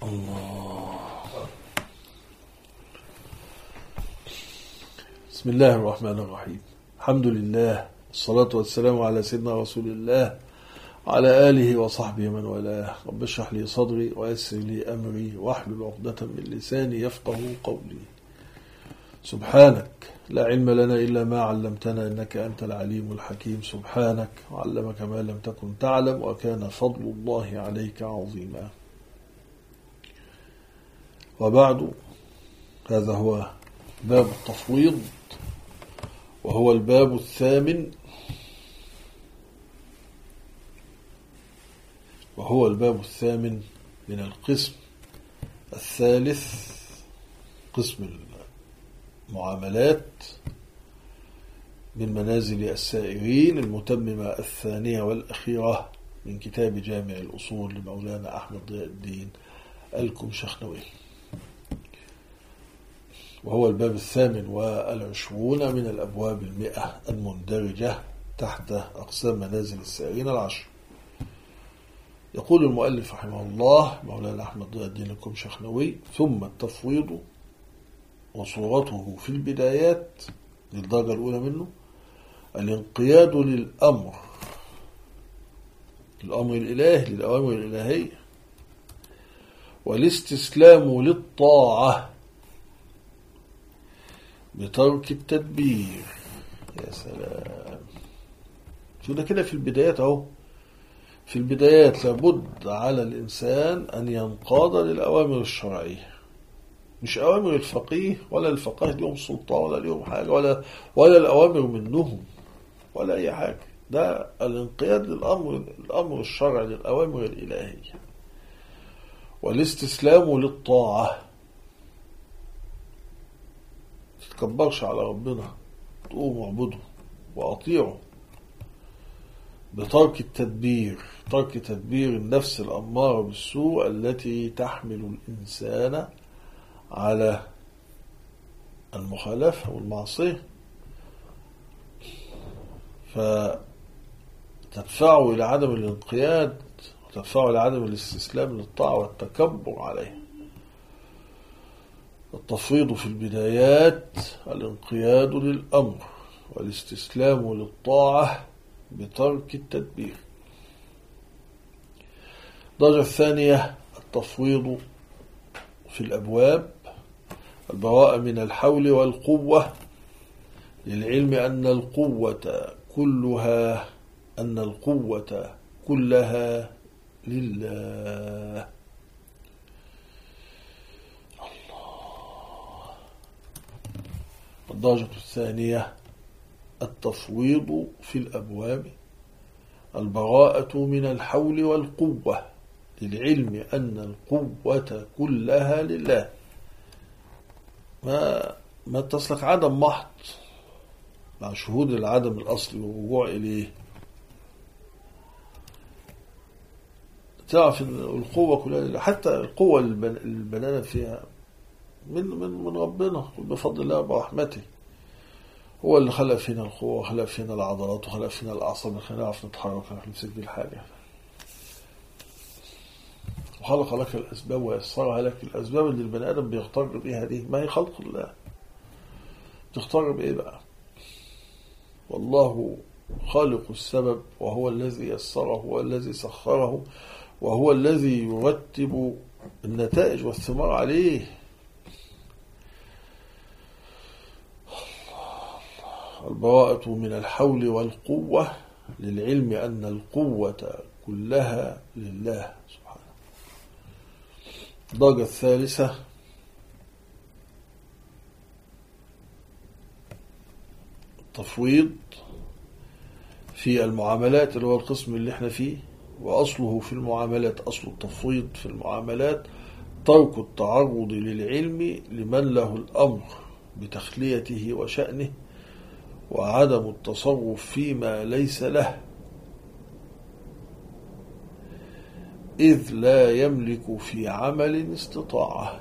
الله. بسم الله الرحمن الرحيم. الحمد لله، الصلاة والسلام على سيدنا رسول الله وعلى آله وصحبه من والاه. رب اشرح لي صدري ويسر لي أمري واحلل عقدة من لساني يفقه قولي. سبحانك لا علم لنا إلا ما علمتنا إنك أنت العليم الحكيم. سبحانك وعلمك ما لم تكن تعلم وكان فضل الله عليك عظيما. وبعد، هذا هو باب التفويض، وهو الباب الثامن، من القسم الثالث، قسم المعاملات من منازل السائرين، المتممة الثانية والأخيرة من كتاب جامع الأصول لمولانا أحمد ضياء الدين الكمشخنوي، وهو الباب 28 من الأبواب 100 المندرجة تحت أقسام منازل السائرين 10. يقول المؤلف رحمه الله مولانا أحمد ضياء الدين الكمشخنوي: ثم التفويض وصورته في البدايات، للدرجة الأولى منه، الانقياد للأمر الإلهي، للأوامر الإلهية، والاستسلام للطاعة بترك التدبير. يا سلام، شو ده كده في البدايات اهو. في البدايات لابد على الإنسان أن ينقاد للأوامر الشرعية، مش أوامر الفقيه، ولا الفقيه لهم سلطة ولا لهم حاجة، ولا الأوامر منهم ولا أي حاجة. ده الانقياد للأمر الشرعي، للأوامر الإلهية، والاستسلام للطاعة. تتكبرش على ربنا، تقوم اعبده وأطيعه بترك التدبير، ترك تدبير النفس الأمارة بالسوء التي تحمل الإنسان على المخالفة والمعصية، فتدفعه إلى عدم الانقياد، وتدفعه إلى عدم الاستسلام للطاعة والتكبر عليه. التفويض في البدايات الانقياد للأمر والاستسلام للطاعة بترك التدبير. الدرجة الثانية التفويض في الأبواب، البراءة من الحول والقوة، للعلم أن القوة كلها لله. الدرجة الثانية التفويض في الأبواب، البراءة من الحول والقوة، للعلم أن القوة كلها لله. ما تصلك عدم محض مع شهود العدم الأصلي والرجوع إليه. تعرف أن القوة كلها لله، حتى القوة البنانة فيها من ربنا بفضل الله ورحمته. هو اللي خلق فينا القوة، وخلق فينا العضلات، وخلق فينا الأعصاب، خلينا نعرف نتحرك، نعرف نمسك بالحاجة، وخلق لك الأسباب ويسرها لك. الأسباب اللي البني آدم بيختار بيها دي ما هي خلق الله، تختار بإيه بقى؟ والله خالق السبب، وهو الذي يسره، وهو الذي سخره، وهو الذي يرتب النتائج والثمار عليه. البراءة من الحول والقوة، للعلم أن القوة كلها لله سبحانه. الدرجة الثالثة التفويض في المعاملات، اللي هو القسم اللي احنا فيه، وأصله في المعاملات، أصل التفويض في المعاملات ترك التعرض للعلم لمن له الأمر بتخليته وشأنه، وعدم التصرف فيما ليس له، إذ لا يملك في عمل استطاعة.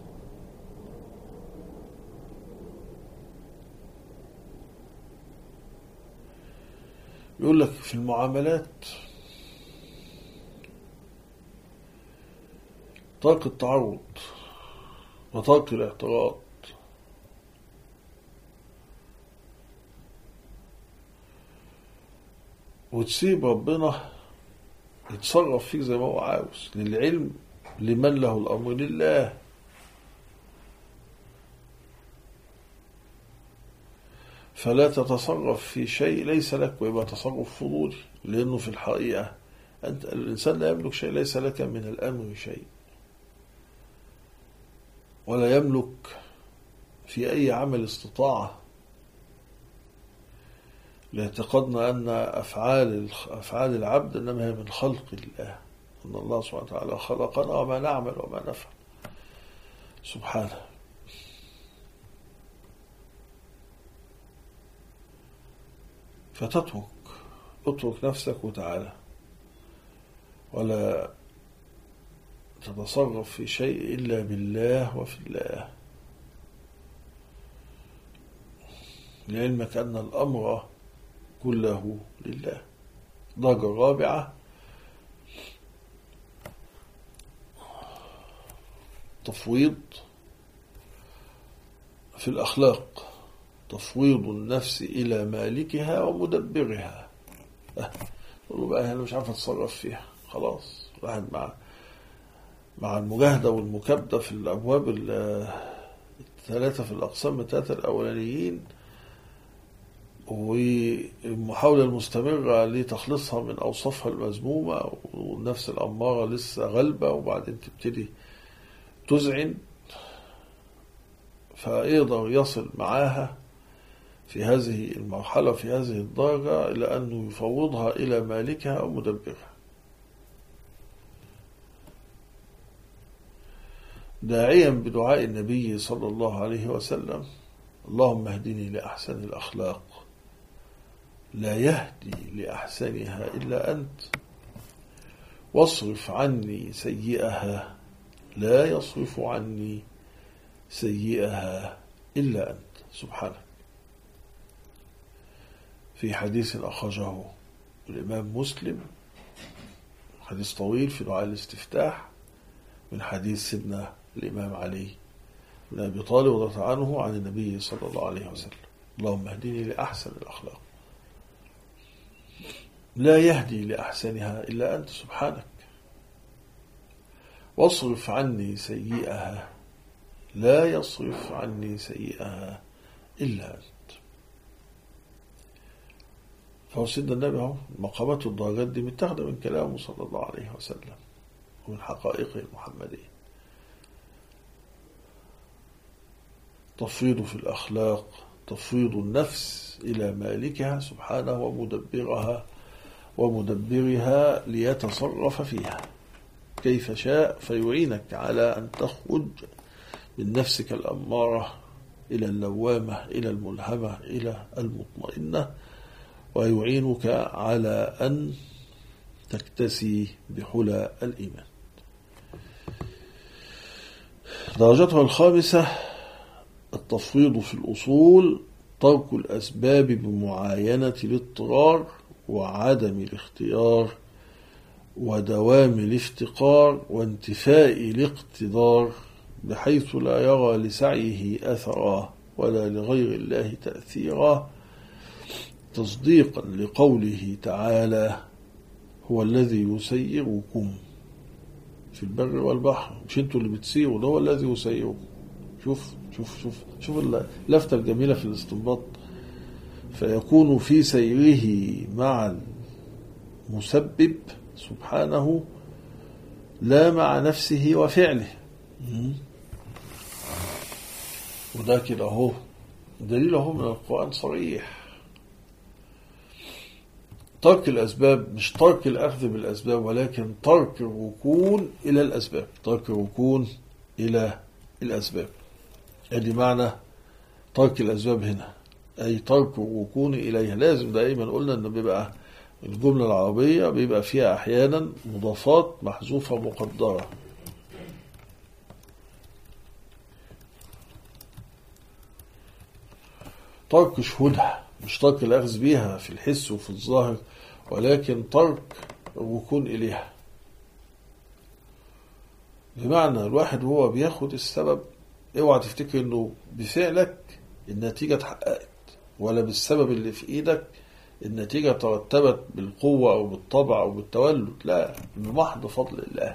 يقول لك في المعاملات ترك التعرض وترك الاعتراض. وتسيب ربنا يتصرف فيك زي ما هو عاوز. للعلم لمن له الأمر لله. فلا تتصرف في شيء ليس لك، ويبقى تصرف فضولي، لأنه في الحقيقة أنت الإنسان لا يملك شيء، ليس لك من الأمر شيء، ولا يملك في أي عمل استطاعة. لاعتقادنا أن أفعال العبد إنما هي من خلق الله، أن الله سبحانه وتعالى خلقنا وما نعمل وما نفعل سبحانه. اترك نفسك وتعالى، ولا تتصرف في شيء إلا بالله وفي الله، لعلمك أن الأمر كله لله. درجة رابعة تفويض في الأخلاق، تفويض النفس إلى مالكها ومدبرها. تقول بقى أنا مش عارف أتصرف فيها، خلاص واحد مع المجاهدة والمكابدة في الأبواب الثلاثة، في الأقسام الثلاثة الأولانيين، والمحاولة المستمرة لتخلصها من أوصافها المذمومة، والنفس الأمارة لسه غلبة، وبعدين تبتدي تزعن، فيقدر يصل معاها في هذه المرحلة في هذه الدرجة إلى أنه يفوضها إلى مالكها أو مدبرها، داعيا بدعاء النبي صلى الله عليه وسلم: اللهم اهدني لأحسن الأخلاق، لا يهدي لأحسنها إلا أنت، واصرف عني سيئها، لا يصرف عني سيئها إلا أنت سبحانك. في حديث أخرجه الإمام مسلم، حديث طويل في دعاء الاستفتاح، من حديث سيدنا الإمام علي بن أبي طالب رضي الله عنه عن النبي صلى الله عليه وسلم: اللهم اهدني لأحسن الأخلاق، لا يهدي لأحسنها إلا أنت سبحانك، واصرف عني سيئها، لا يصرف عني سيئها إلا أنت. فهو سيدنا النبي اهو مقامات الدرجات دي متاخده من كلامه صلى الله عليه وسلم ومن حقائقه المحمدية. تفويض في الأخلاق، تفويض النفس إلى مالكها سبحانه ومدبرها ليتصرف فيها كيف شاء، فيعينك على أن تخرج من نفسك الأمارة إلى اللوامة، إلى الملهمة، إلى المطمئنة، ويعينك على أن تكتسي بحلى الإيمان. درجتها الخامسة التفويض في الأصول، ترك الأسباب بمعاينة الاضطرار وعدم الاختيار ودوام الافتقار وانتفاء الاقتدار، بحيث لا يرى لسعيه أثرا ولا لغير الله تأثيرا، تصديقا لقوله تعالى: هو الذي يسيركم في البر والبحر، مش انتوا اللي بتسيروا، ده هو الذي يسيركم. شوف اللفتة الجميلة في الاستنباط: فيكون في سيره مع المسبب سبحانه لا مع نفسه وفعله. وده كده اهو دليل اهو من القرآن صريح. ترك الأسباب مش ترك الأخذ بالأسباب، ولكن ترك الركون إلى الأسباب، ترك الركون إلى الأسباب. ادي معنى ترك الأسباب هنا، أي ترك الركون إليها. لازم دائما قلنا أنه بيبقى الجملة العربية بيبقى فيها أحيانا مضافات محذوفة مقدرة. ترك شهودها، مش ترك الأخذ بها في الحس وفي الظاهر، ولكن ترك الركون إليها. بمعنى الواحد وهو بياخد السبب اوعى تفتكر انه بفعلك النتيجة اتحققت، ولا بالسبب اللي في ايدك النتيجة ترتبت بالقوة او بالطبع او بالتولد، لا، بمحض فضل الله.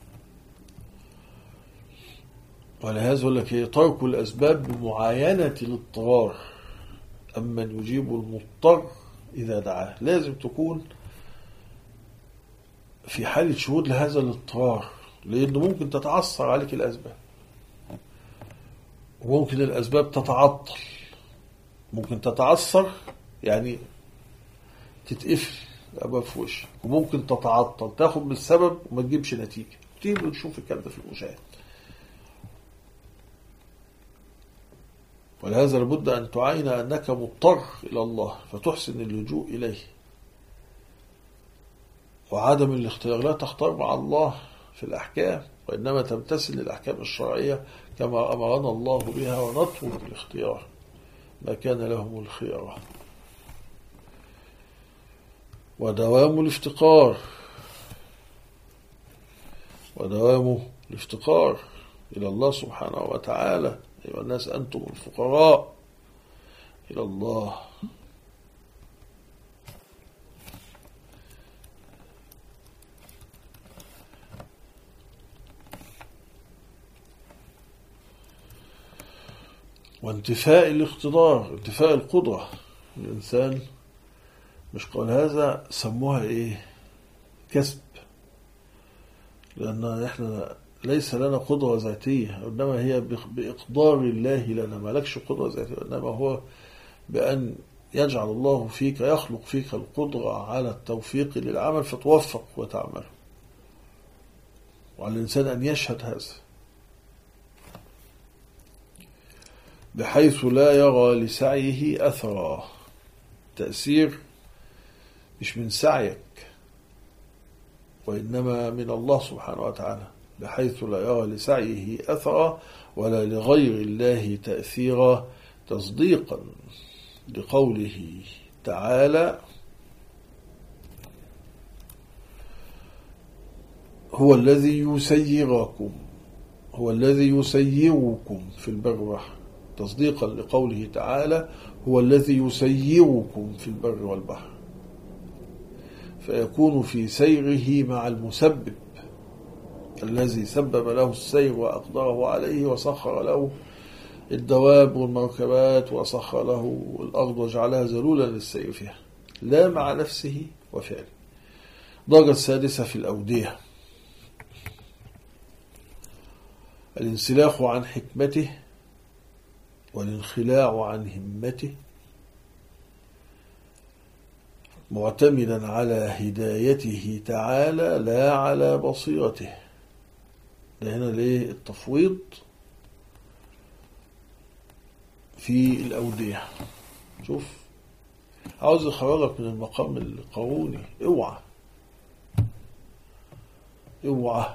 ولهذا يقول لك ترك الاسباب بمعاينة الاضطرار، اما يجيب المضطر اذا دعاه. لازم تكون في حالة شهود لهذا الاضطرار، لانه ممكن تتعثر عليك الاسباب، وممكن الاسباب تتعطل، ممكن تتعثر يعني تتقفل ابواب في وشك، وممكن تتعطل تاخد بالسبب وما تجيبش نتيجه. كتير بنشوف الكلام ده في المشاهد. ولهذا لابد ان تعاين انك مضطر الى الله فتحسن اللجوء اليه، وعدم الاختيار. لا تختار مع الله في الاحكام، وانما تمتثل للاحكام الشرعيه كما امرنا الله بها، ونترك الاختيار ما كان لهم الخيار. ودوام الافتقار إلى الله سبحانه وتعالى. أيها الناس أنتم الفقراء إلى الله. وانتفاء الاقتدار، انتفاء القدرة. الإنسان مش قال هذا سموها كسب، لأن احنا ليس لنا قدرة ذاتية، إنما هي بإقدار الله لنا. ما لكش قدرة ذاتية، إنما هو بأن يجعل الله فيك، يخلق فيك القدرة على التوفيق للعمل فتوفق وتعمل. وعلى الإنسان أن يشهد هذا بحيث لا يرى لسعيه أثرا. تأثير مش من سعيك، وإنما من الله سبحانه وتعالى، بحيث لا يرى لسعيه أثرا ولا لغير الله تأثيرا، تصديقا لقوله تعالى: هو الذي يسيركم في البر والبحر، تصديقا لقوله تعالى: هو الذي يسيركم في البر والبحر، فيكون في سيره مع المسبب الذي سبب له السير وأقدره عليه، وسخر له الدواب والمركبات، وسخر له الأرض وجعلها ذلولا للسير فيها، لا مع نفسه وفعله. الدرجة السادسة في الأودية: الانسلاخ عن حكمته والانخلاع عن همته، معتمدا على هدايته تعالى لا على بصيرته. ده هنا ليه التفويض في الأودية. شوف، عاوز يخرجك من المقام القاروني. اوعى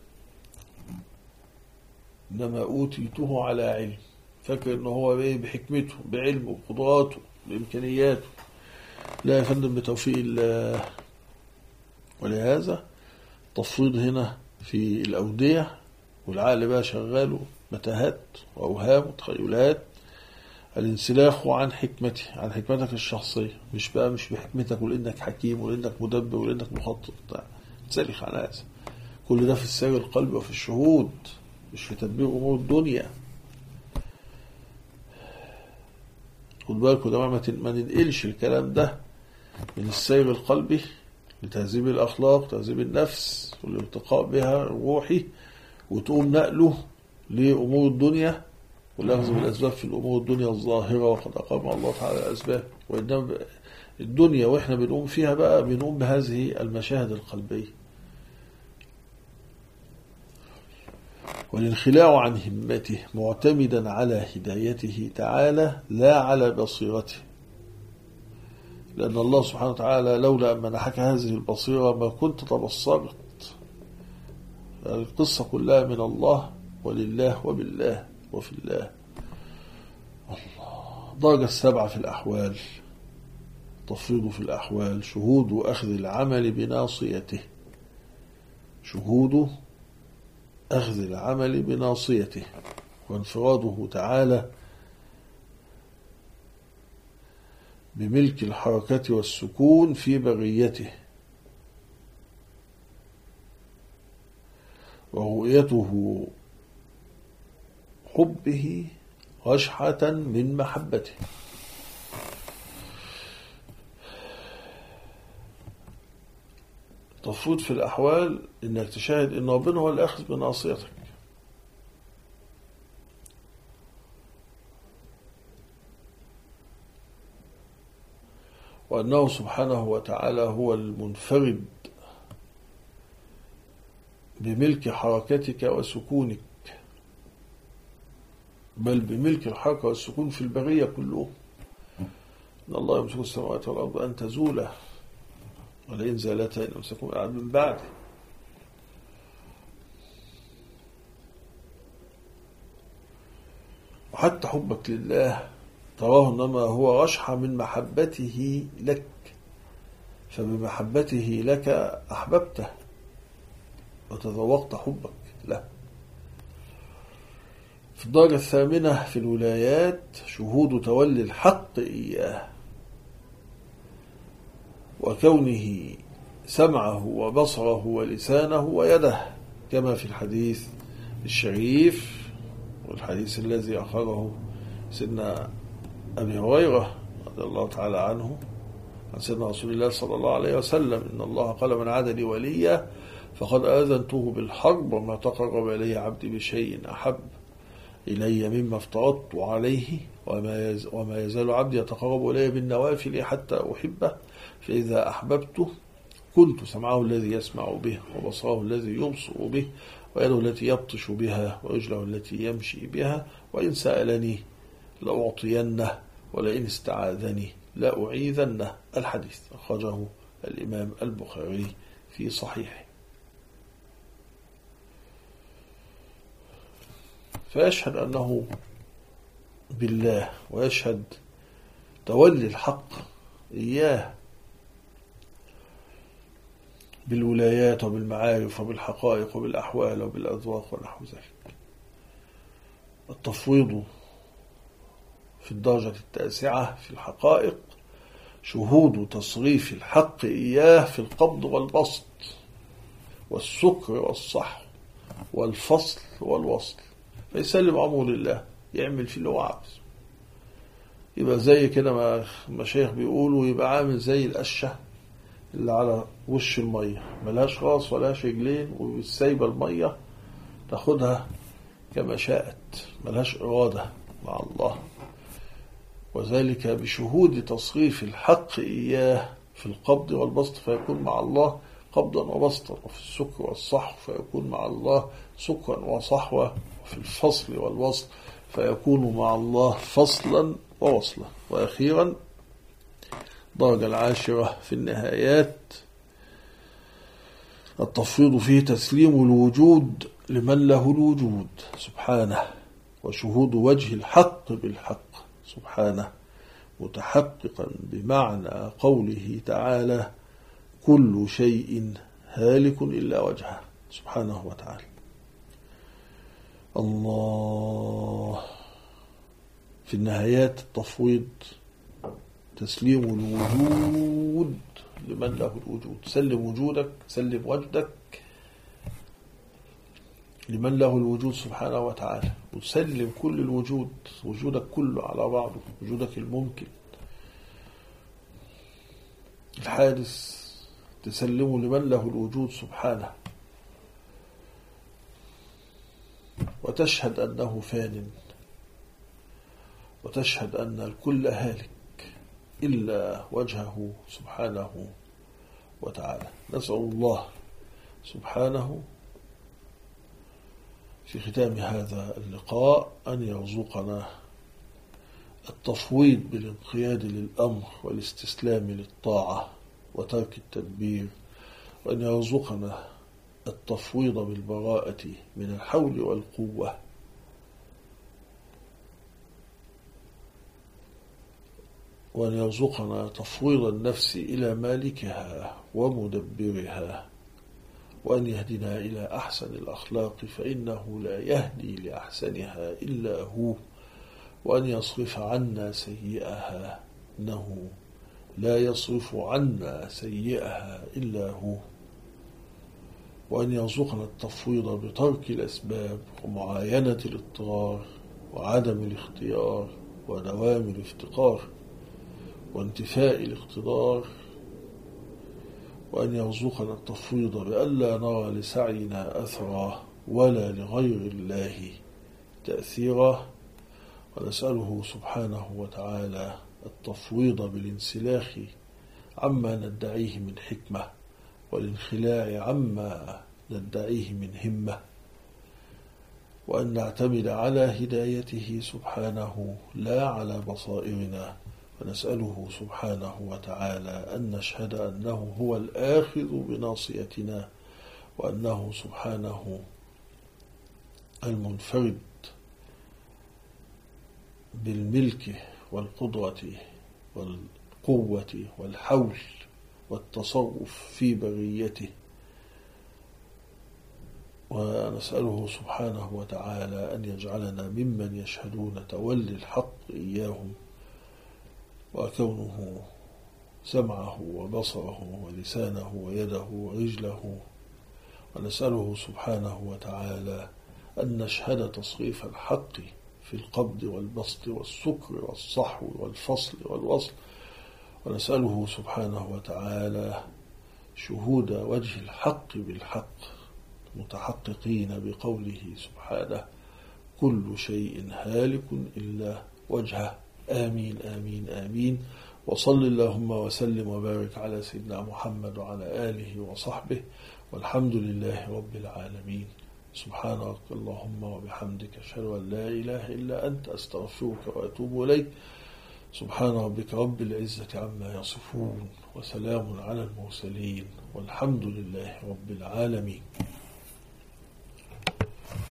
إنما أوتيته على علم، فاكر إنه هو بحكمته بعلمه بقدراته بإمكانياته. لا يا فندم، بتوفيق الله. ولهذا تفويض هنا في الأودية، والعقل بقى شغاله متاهات وأوهام وتخيلات. الانسلاخ عن حكمته، عن حكمتك الشخصية، مش بحكمتك ولأنك حكيم ولأنك مدبر ولأنك مخطط. تسلخ عن هذا. كل ده في السير القلبي وفي الشهود، مش في تدبير أمور الدنيا. خد بالكوا ده ما ننقلش الكلام ده من السير القلبي لتهذيب الأخلاق، تهذيب النفس والارتقاء بها الروحي، وتقوم نقله لأمور الدنيا والأخذ بالأسباب في الأمور الدنيا الظاهرة، وقد أقام الله تعالى الأسباب. وإنما الدنيا وإحنا بنقوم فيها بقى بنقوم بهذه المشاهد القلبية. والانخلاع عن همته معتمدا على هدايته تعالى لا على بصيرته، لأن الله سبحانه وتعالى لولا أن منحك هذه البصيرة ما كنت تبصرت. القصة كلها من الله ولله وبالله وفي الله. الله. درجة 7 في الأحوال، تفريض في الأحوال: شهود أخذ العمل بناصيته. شهود أخذ العمل بناصيته، وانفراده تعالى بملك الحركة والسكون في بريته، ورؤيته حبه رشحة من محبته. تفوت في الأحوال إنك تشاهد إن ربنا هو الأخذ بناصيتك، وأنه سبحانه وتعالى هو المنفرد بملك حركتك وسكونك، بل بملك الحركة والسكون في البرية كله. إن الله يمسك السماوات والأرض أن تزولا ولئن زالتا إن أمسكهما من بعده. وحتى حبك لله تراه إنما هو رشحة من محبته لك، فبمحبته لك أحببته وتذوقت حبك له. في الدرجة الثامنة في الولايات شهود تولي الحق إياه، وكونه سمعه وبصره ولسانه ويده، كما في الحديث الشريف والحديث الذي أخرجه سيدنا أبي هريرة رضي الله تعالى عنه عن سيدنا رسول الله صلى الله عليه وسلم: إن الله قال من عاد لي وليا فقد آذنته بالحرب، وما تقرب إلي عبدي بشيء أحب إلي مما افترضت عليه، وما يزال عبدي يتقرب إلي بالنوافل حتى أحبه، فإذا أحببته كنت سمعه الذي يسمع به، وبصره الذي يبصر به، ويده التي يبطش بها، ورجله التي يمشي بها، وإن سألني لأعطينه، ولئن استعاذني لأعيذنه. الحديث أخرجه الإمام البخاري في صحيحه. فيشهد أنه بالله، ويشهد تولي الحق إياه بالولايات وبالمعارف وبالحقائق وبالأحوال وبالأذواق ونحو ذلك. التفويض في الدرجة التاسعة في الحقائق شهود تصريف الحق إياه في القبض والبسط والسكر والصحو والفصل والوصل، فيسلم أمره لله، يعمل في اللي هو عاوز. يبقى زي كده ما المشايخ بيقولوا، يبقى عامل زي القشة اللي على وش المية، ملهاش راس ولاش رجلين، وبالسايبة المية تاخدها كما شاءت، ملهاش إرادة مع الله. وذلك بشهود تصريف الحق إياه في القبض والبسط، فيكون مع الله قبضا وبسطا، وفي السكر والصحو فيكون مع الله سكرا وصحوة، وفي الفصل والوصل فيكون مع الله فصلا ووصلا. وأخيرا الدرجة العاشرة في النهايات التفويض فيه تسليم الوجود لمن له الوجود سبحانه، وشهود وجه الحق بالحق سبحانه، متحققا بمعنى قوله تعالى: كل شيء هالك إلا وجهه سبحانه وتعالى. الله. في النهايات التفويض تسليم الوجود لمن له الوجود، سلم وجودك، سلم وجدك لمن له الوجود سبحانه وتعالى، وتسلم كل الوجود، وجودك كله على بعضه، وجودك الممكن الحادث تسلمه لمن له الوجود سبحانه، وتشهد أنه فان، وتشهد أن الكل هالك إلا وجهه سبحانه وتعالى. نسأل الله سبحانه في ختام هذا اللقاء أن يرزقنا التفويض بالانقياد للأمر والاستسلام للطاعة وترك التدبير، وأن يرزقنا التفويض بالبراءة من الحول والقوة، وأن يرزقنا تفويض النفس إلى مالكها ومدبرها، وأن يهدنا إلى أحسن الأخلاق فإنه لا يهدي لأحسنها إلا هو، وأن يصرف عنا سيئها إنه لا يصرف عنا سيئها إلا هو، وأن يرزقنا التفويض بترك الأسباب ومعاينة الاضطرار وعدم الاختيار ودوام الافتقار وانتفاء الاقتدار، وأن يرزقنا التفويض بألا نرى لسعينا أثرا ولا لغير الله تأثيرا، ونسأله سبحانه وتعالى التفويض بالانسلاخ عما ندعيه من حكمة والانخلاع عما ندعيه من همة، وأن نعتمد على هدايته سبحانه لا على بصائرنا، ونسأله سبحانه وتعالى أن نشهد أنه هو الآخذ بناصيتنا، وأنه سبحانه المنفرد بالملك والقدرة والقوة والحول والتصرف في بريته، ونسأله سبحانه وتعالى أن يجعلنا ممن يشهدون تولي الحق إياهم، وكونه سمعه وبصره ولسانه ويده ورجله، ونسأله سبحانه وتعالى أن نشهد تصريف الحق في القبض والبسط والسكر والصحو والفصل والوصل، ونسأله سبحانه وتعالى شهود وجه الحق بالحق متحققين بقوله سبحانه كل شيء هالك إلا وجهه. آمين آمين آمين. وصل اللهم وسلم وبارك على سيدنا محمد وعلى آله وصحبه، والحمد لله رب العالمين. سبحانك اللهم وبحمدك أشهد أن لا إله إلا أنت أستغفرك وأتوب إليك. سبحان ربك رب العزة عما يصفون، وسلام على المرسلين، والحمد لله رب العالمين.